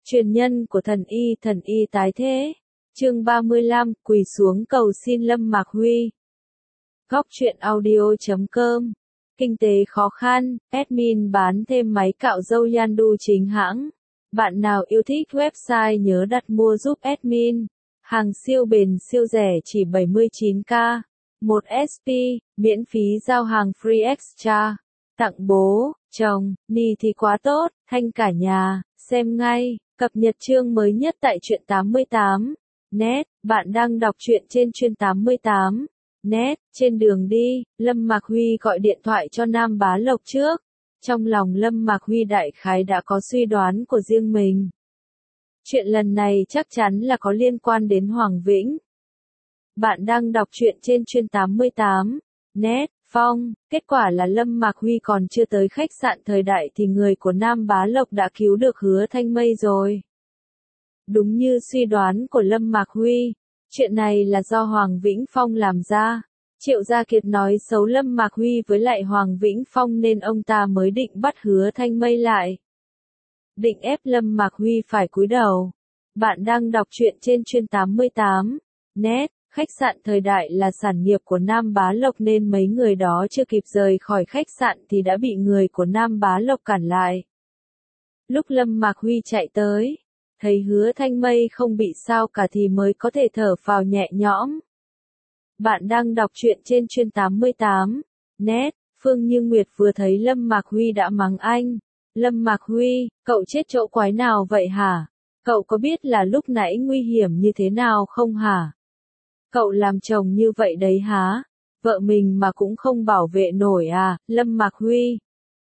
Truyền nhân của thần y tái thế. Chương 35, quỳ xuống cầu xin Lâm Mạc Huy. Góc truyện audio.com. Kinh tế khó khăn, admin bán thêm máy cạo râu Yandu chính hãng. Bạn nào yêu thích website nhớ đặt mua giúp admin. Hàng siêu bền siêu rẻ chỉ 79k. 1 SP, miễn phí giao hàng free extra. Tặng bố, chồng, ni thì quá tốt, thanh cả nhà, xem ngay. Cập nhật chương mới nhất tại truyện 88. Net, bạn đang đọc truyện trên truyện 88. Net, trên đường đi, Lâm Mạc Huy gọi điện thoại cho Nam Bá Lộc trước. Trong lòng Lâm Mạc Huy đại khái đã có suy đoán của riêng mình. Chuyện lần này chắc chắn là có liên quan đến Hoàng Vĩnh. Bạn đang đọc truyện trên truyện 88. Net, Phong, kết quả là Lâm Mạc Huy còn chưa tới khách sạn Thời Đại thì người của Nam Bá Lộc đã cứu được Hứa Thanh Mây rồi. Đúng như suy đoán của Lâm Mạc Huy, chuyện này là do Hoàng Vĩnh Phong làm ra. Triệu Gia Kiệt nói xấu Lâm Mạc Huy với lại Hoàng Vĩnh Phong nên ông ta mới định bắt Hứa Thanh Mây lại. Định ép Lâm Mạc Huy phải cúi đầu. Bạn đang đọc truyện trên truyện 88. Net, khách sạn Thời Đại là sản nghiệp của Nam Bá Lộc nên mấy người đó chưa kịp rời khỏi khách sạn thì đã bị người của Nam Bá Lộc cản lại. Lúc Lâm Mạc Huy chạy tới, thấy Hứa Thanh Mây không bị sao cả thì mới có thể thở phào nhẹ nhõm. Bạn đang đọc truyện trên truyện 88. Net, Phương Như Nguyệt vừa thấy Lâm Mạc Huy đã mắng anh. Lâm Mạc Huy, cậu chết chỗ quái nào vậy hả? Cậu có biết là lúc nãy nguy hiểm như thế nào không hả? Cậu làm chồng như vậy đấy hả? Vợ mình mà cũng không bảo vệ nổi à, Lâm Mạc Huy.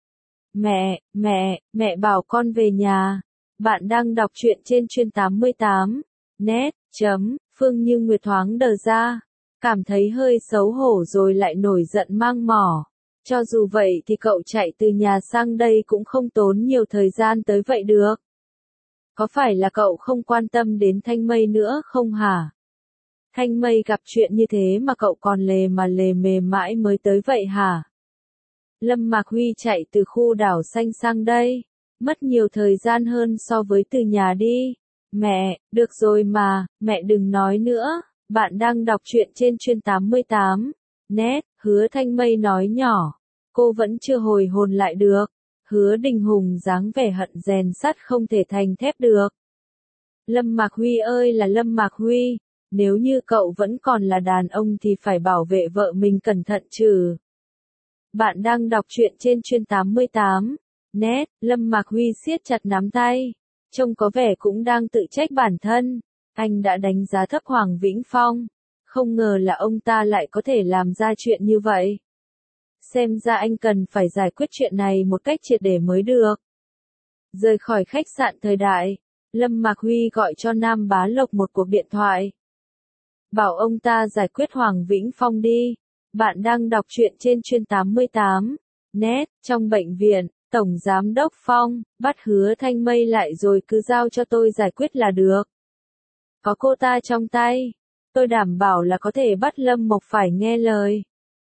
Mẹ bảo con về nhà. Bạn đang đọc truyện trên truyện 88. Net, Phương Như Nguyệt thoáng đờ ra. Cảm thấy hơi xấu hổ rồi lại nổi giận mang mỏ. Cho dù vậy thì cậu chạy từ nhà sang đây cũng không tốn nhiều thời gian tới vậy được. Có phải là cậu không quan tâm đến Thanh Mây nữa không hả? Thanh Mây gặp chuyện như thế mà cậu còn lề mề mãi mới tới vậy hả? Lâm Mạc Huy chạy từ khu đảo xanh sang đây. Mất nhiều thời gian hơn so với từ nhà đi. Mẹ, được rồi mà, mẹ đừng nói nữa. Bạn đang đọc truyện trên truyện 88. Net, Hứa Thanh Mây nói nhỏ. Cô vẫn chưa hồi hồn lại được. Hứa Đình Hùng dáng vẻ hận rèn sắt không thể thành thép được. Lâm Mạc Huy ơi là Lâm Mạc Huy. Nếu như cậu vẫn còn là đàn ông thì phải bảo vệ vợ mình cẩn thận chứ. Bạn đang đọc truyện trên truyện 88. Net, Lâm Mạc Huy siết chặt nắm tay. Trông có vẻ cũng đang tự trách bản thân. Anh đã đánh giá thấp Hoàng Vĩnh Phong. Không ngờ là ông ta lại có thể làm ra chuyện như vậy. Xem ra anh cần phải giải quyết chuyện này một cách triệt để mới được. Rời khỏi khách sạn Thời Đại, Lâm Mạc Huy gọi cho Nam Bá Lộc một cuộc điện thoại. Bảo ông ta giải quyết Hoàng Vĩnh Phong đi. Bạn đang đọc truyện trên truyện 88. Net, trong bệnh viện, Tổng Giám đốc Phong, bắt Hứa Thanh Mây lại rồi cứ giao cho tôi giải quyết là được. Có cô ta trong tay, tôi đảm bảo là có thể bắt Lâm Mộc phải nghe lời.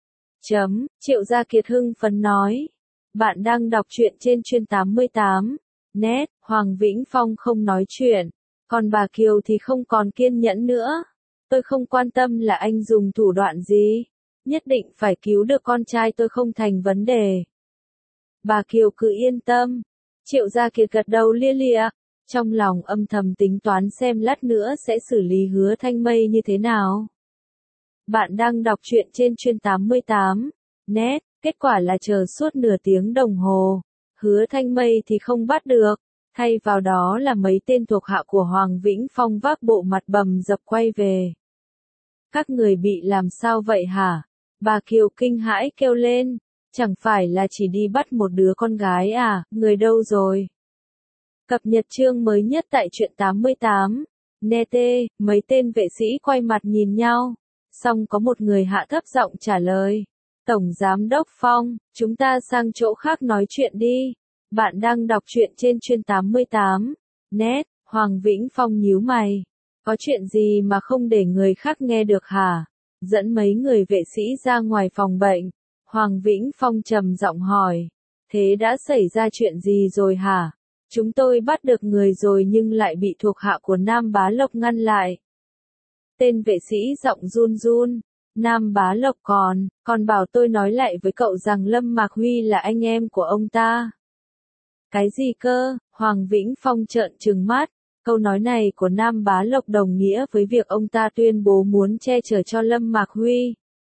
Triệu Gia Kiệt hưng phấn nói. Bạn đang đọc truyện trên truyện 88. Net, Hoàng Vĩnh Phong không nói chuyện. Còn bà Kiều thì không còn kiên nhẫn nữa. Tôi không quan tâm là anh dùng thủ đoạn gì. Nhất định phải cứu được con trai tôi không thành vấn đề. Bà Kiều cứ yên tâm. Triệu Gia Kiệt gật đầu lia lịa. Trong lòng âm thầm tính toán xem lát nữa sẽ xử lý Hứa Thanh Mây như thế nào. Bạn đang đọc truyện trên truyện 88. Net, kết quả là chờ suốt nửa tiếng đồng hồ. Hứa Thanh Mây thì không bắt được. Thay vào đó là mấy tên thuộc hạ của Hoàng Vĩnh Phong vác bộ mặt bầm dập quay về. Các người bị làm sao vậy hả? Bà Kiều kinh hãi kêu lên. Chẳng phải là chỉ đi bắt một đứa con gái à, người đâu rồi? Cập nhật chương mới nhất tại truyện 88. Nete, mấy tên vệ sĩ quay mặt nhìn nhau. Xong có một người hạ thấp giọng trả lời. Tổng Giám đốc Phong, chúng ta sang chỗ khác nói chuyện đi. Bạn đang đọc truyện trên truyện 88. Net, Hoàng Vĩnh Phong nhíu mày. Có chuyện gì mà không để người khác nghe được hả? Dẫn mấy người vệ sĩ ra ngoài phòng bệnh. Hoàng Vĩnh Phong trầm giọng hỏi. Thế đã xảy ra chuyện gì rồi hả? Chúng tôi bắt được người rồi nhưng lại bị thuộc hạ của Nam Bá Lộc ngăn lại. Tên vệ sĩ giọng run run. Nam Bá Lộc còn bảo tôi nói lại với cậu rằng Lâm Mạc Huy là anh em của ông ta. Cái gì cơ? Hoàng Vĩnh Phong trợn trừng mắt. Câu nói này của Nam Bá Lộc đồng nghĩa với việc ông ta tuyên bố muốn che chở cho Lâm Mạc Huy.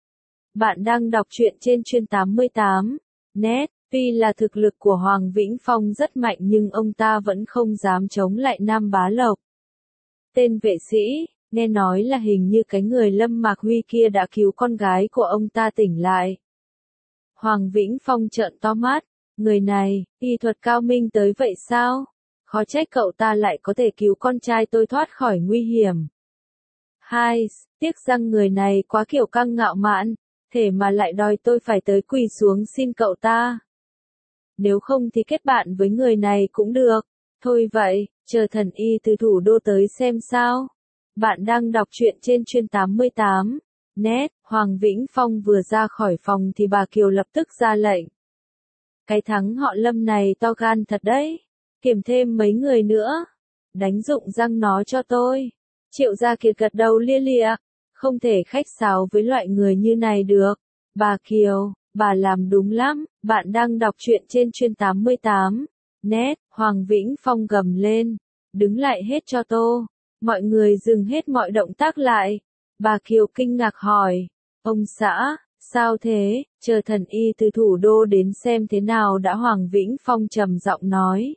Bạn đang đọc truyện trên Chuyên 88. Net. Tuy là thực lực của Hoàng Vĩnh Phong rất mạnh nhưng ông ta vẫn không dám chống lại Nam Bá Lộc. Tên vệ sĩ, nghe nói là hình như cái người Lâm Mạc Huy kia đã cứu con gái của ông ta tỉnh lại. Hoàng Vĩnh Phong trợn to mắt, người này, y thuật cao minh tới vậy sao? Khó trách cậu ta lại có thể cứu con trai tôi thoát khỏi nguy hiểm. Hai, tiếc rằng người này quá kiểu căng ngạo mạn, thế mà lại đòi tôi phải tới quỳ xuống xin cậu ta. Nếu không thì kết bạn với người này cũng được. Thôi vậy, chờ thần y từ thủ đô tới xem sao. Bạn đang đọc truyện trên Chuyên 88. Net. Hoàng Vĩnh Phong vừa ra khỏi phòng thì bà Kiều lập tức ra lệnh. Cái thắng họ Lâm này to gan thật đấy. Kiểm thêm mấy người nữa. Đánh rụng răng nó cho tôi. Triệu Gia Kiệt gật đầu lia lịa. Không thể khách sáo với loại người như này được. Bà Kiều, bà làm đúng lắm. Bạn đang đọc truyện trên Chuyên 88. Net. Hoàng Vĩnh Phong gầm lên. Đứng lại hết cho tôi. Mọi người dừng hết mọi động tác lại. Bà Kiều kinh ngạc hỏi. Ông xã, sao thế? Chờ thần y từ thủ đô đến xem thế nào đã. Hoàng Vĩnh Phong trầm giọng nói.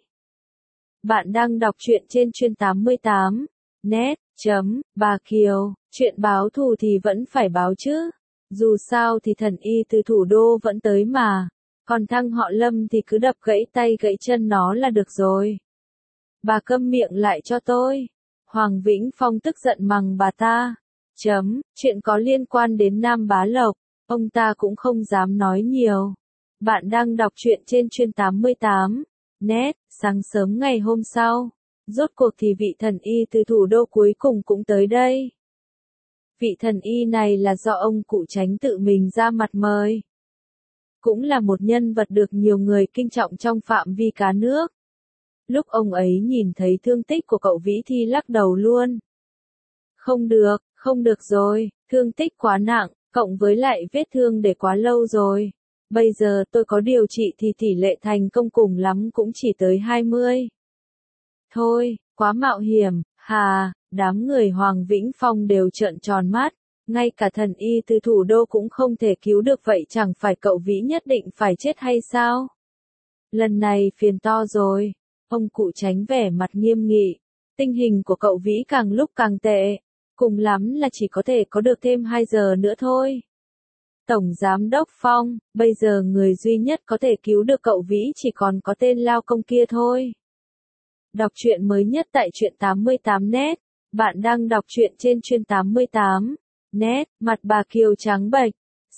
Bạn đang đọc truyện trên Chuyên 88. Net. Bà Kiều, chuyện báo thù thì vẫn phải báo chứ. Dù sao thì thần y từ thủ đô vẫn tới mà. Còn thằng họ Lâm thì cứ đập gãy tay gãy chân nó là được rồi. Bà câm miệng lại cho tôi. Hoàng Vĩnh Phong tức giận mắng bà ta. Chuyện có liên quan đến Nam Bá Lộc, ông ta cũng không dám nói nhiều. Bạn đang đọc truyện trên Chuyên 88. Net. Sáng sớm ngày hôm sau, rốt cuộc thì vị thần y từ thủ đô cuối cùng cũng tới đây. Vị thần y này là do ông cụ Chánh tự mình ra mặt mời. Cũng là một nhân vật được nhiều người kính trọng trong phạm vi cả nước. Lúc ông ấy nhìn thấy thương tích của cậu Vĩ thì lắc đầu luôn. Không được rồi, thương tích quá nặng, cộng với lại vết thương để quá lâu rồi. Bây giờ tôi có điều trị thì tỷ lệ thành công cùng lắm cũng chỉ tới 20. Thôi, quá mạo hiểm, đám người Hoàng Vĩnh Phong đều trợn tròn mắt. Ngay cả thần y từ thủ đô cũng không thể cứu được vậy chẳng phải cậu Vĩ nhất định phải chết hay sao? Lần này phiền to rồi. Ông cụ Chánh vẻ mặt nghiêm nghị. Tình hình của cậu Vĩ càng lúc càng tệ. Cùng lắm là chỉ có thể có được thêm 2 giờ nữa thôi. Tổng Giám đốc Phong, bây giờ người duy nhất có thể cứu được cậu Vĩ chỉ còn có tên lao công kia thôi. Đọc truyện mới nhất tại Truyện 88 Net. Bạn đang đọc truyện trên Chuyên 88. Net. Mặt bà Kiều trắng bệch.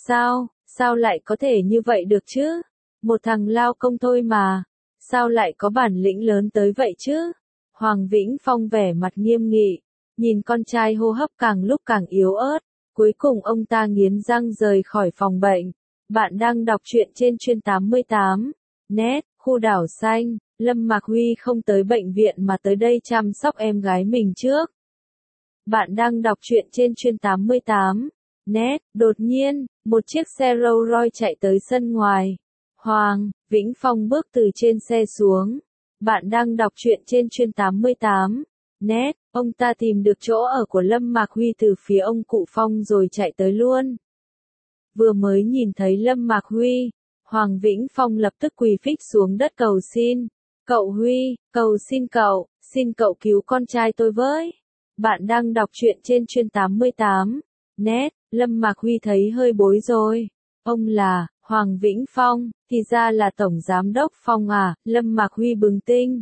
Sao lại có thể như vậy được chứ? Một thằng lao công thôi mà. Sao lại có bản lĩnh lớn tới vậy chứ? Hoàng Vĩnh Phong vẻ mặt nghiêm nghị. Nhìn con trai hô hấp càng lúc càng yếu ớt. Cuối cùng ông ta nghiến răng rời khỏi phòng bệnh. Bạn đang đọc truyện trên Chuyên 88. Net. Khu đảo xanh. Lâm Mạc Huy không tới bệnh viện mà tới đây chăm sóc em gái mình trước. Bạn đang đọc truyện trên Chuyên 88. Net. Đột nhiên, một chiếc xe Rolls Royce chạy tới sân ngoài. Hoàng Vĩnh Phong bước từ trên xe xuống. Bạn đang đọc truyện trên Chuyên 88. Net. Ông ta tìm được chỗ ở của Lâm Mạc Huy từ phía ông cụ Phong rồi chạy tới luôn. Vừa mới nhìn thấy Lâm Mạc Huy, Hoàng Vĩnh Phong lập tức quỳ phịch xuống đất cầu xin. Cậu Huy, cầu xin cậu cứu con trai tôi với. Bạn đang đọc truyện trên Chuyên 88. Net. Lâm Mạc Huy thấy hơi bối rối. Ông là Hoàng Vĩnh Phong, thì ra là Tổng Giám đốc Phong à? Lâm Mạc Huy bừng tỉnh.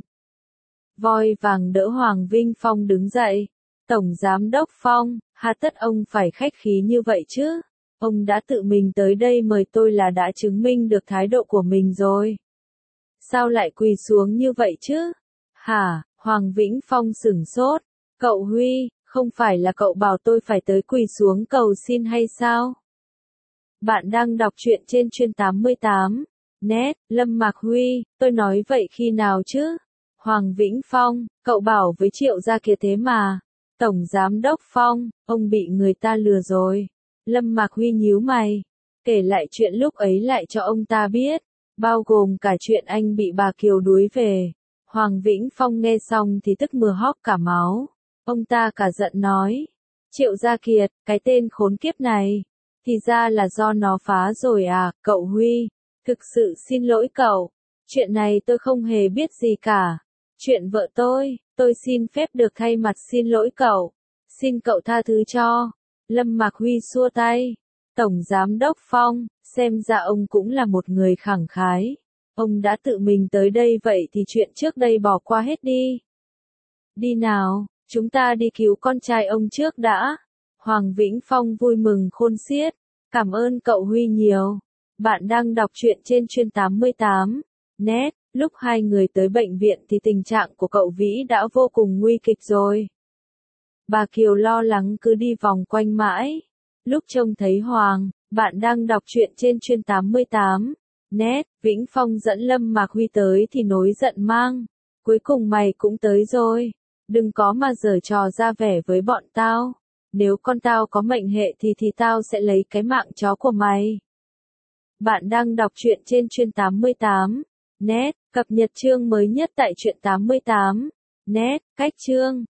Voi vàng đỡ Hoàng Vĩnh Phong đứng dậy. Tổng Giám đốc Phong, hà tất ông phải khách khí như vậy chứ? Ông đã tự mình tới đây mời tôi là đã chứng minh được thái độ của mình rồi. Sao lại quỳ xuống như vậy chứ? Hoàng Vĩnh Phong sửng sốt. Cậu Huy, không phải là cậu bảo tôi phải tới quỳ xuống cầu xin hay sao? Bạn đang đọc truyện trên Chuyên 88. Net. Lâm Mạc Huy, tôi nói vậy khi nào chứ? Hoàng Vĩnh Phong, cậu bảo với Triệu gia kia thế mà. Tổng Giám đốc Phong, ông bị người ta lừa rồi. Lâm Mạc Huy nhíu mày, kể lại chuyện lúc ấy lại cho ông ta biết, bao gồm cả chuyện anh bị bà Kiều đuổi về. Hoàng Vĩnh Phong nghe xong thì tức mưa hóc cả máu. Ông ta cả giận nói, Triệu Gia Kiệt, cái tên khốn kiếp này, thì ra là do nó phá rồi à, cậu Huy. Thực sự xin lỗi cậu, chuyện này tôi không hề biết gì cả. Chuyện vợ tôi xin phép được thay mặt xin lỗi cậu. Xin cậu tha thứ cho. Lâm Mạc Huy xua tay. Tổng Giám đốc Phong, xem ra ông cũng là một người khẳng khái. Ông đã tự mình tới đây vậy thì chuyện trước đây bỏ qua hết đi. Đi nào, chúng ta đi cứu con trai ông trước đã. Hoàng Vĩnh Phong vui mừng khôn xiết. Cảm ơn cậu Huy nhiều. Bạn đang đọc truyện trên chuyên 88. Net, lúc hai người tới bệnh viện thì tình trạng của cậu Vĩ đã vô cùng nguy kịch rồi. Bà Kiều lo lắng cứ đi vòng quanh mãi. Lúc trông thấy Hoàng, bạn đang đọc truyện trên chuyên 88. Net, Vĩnh Phong dẫn Lâm Mạc Huy tới thì nối giận mang. Cuối cùng mày cũng tới rồi. Đừng có mà giở trò ra vẻ với bọn tao. Nếu con tao có mệnh hệ thì tao sẽ lấy cái mạng chó của mày. Bạn đang đọc truyện trên chuyên 88. Net, cập nhật chương mới nhất tại truyện 88. Net, cách chương.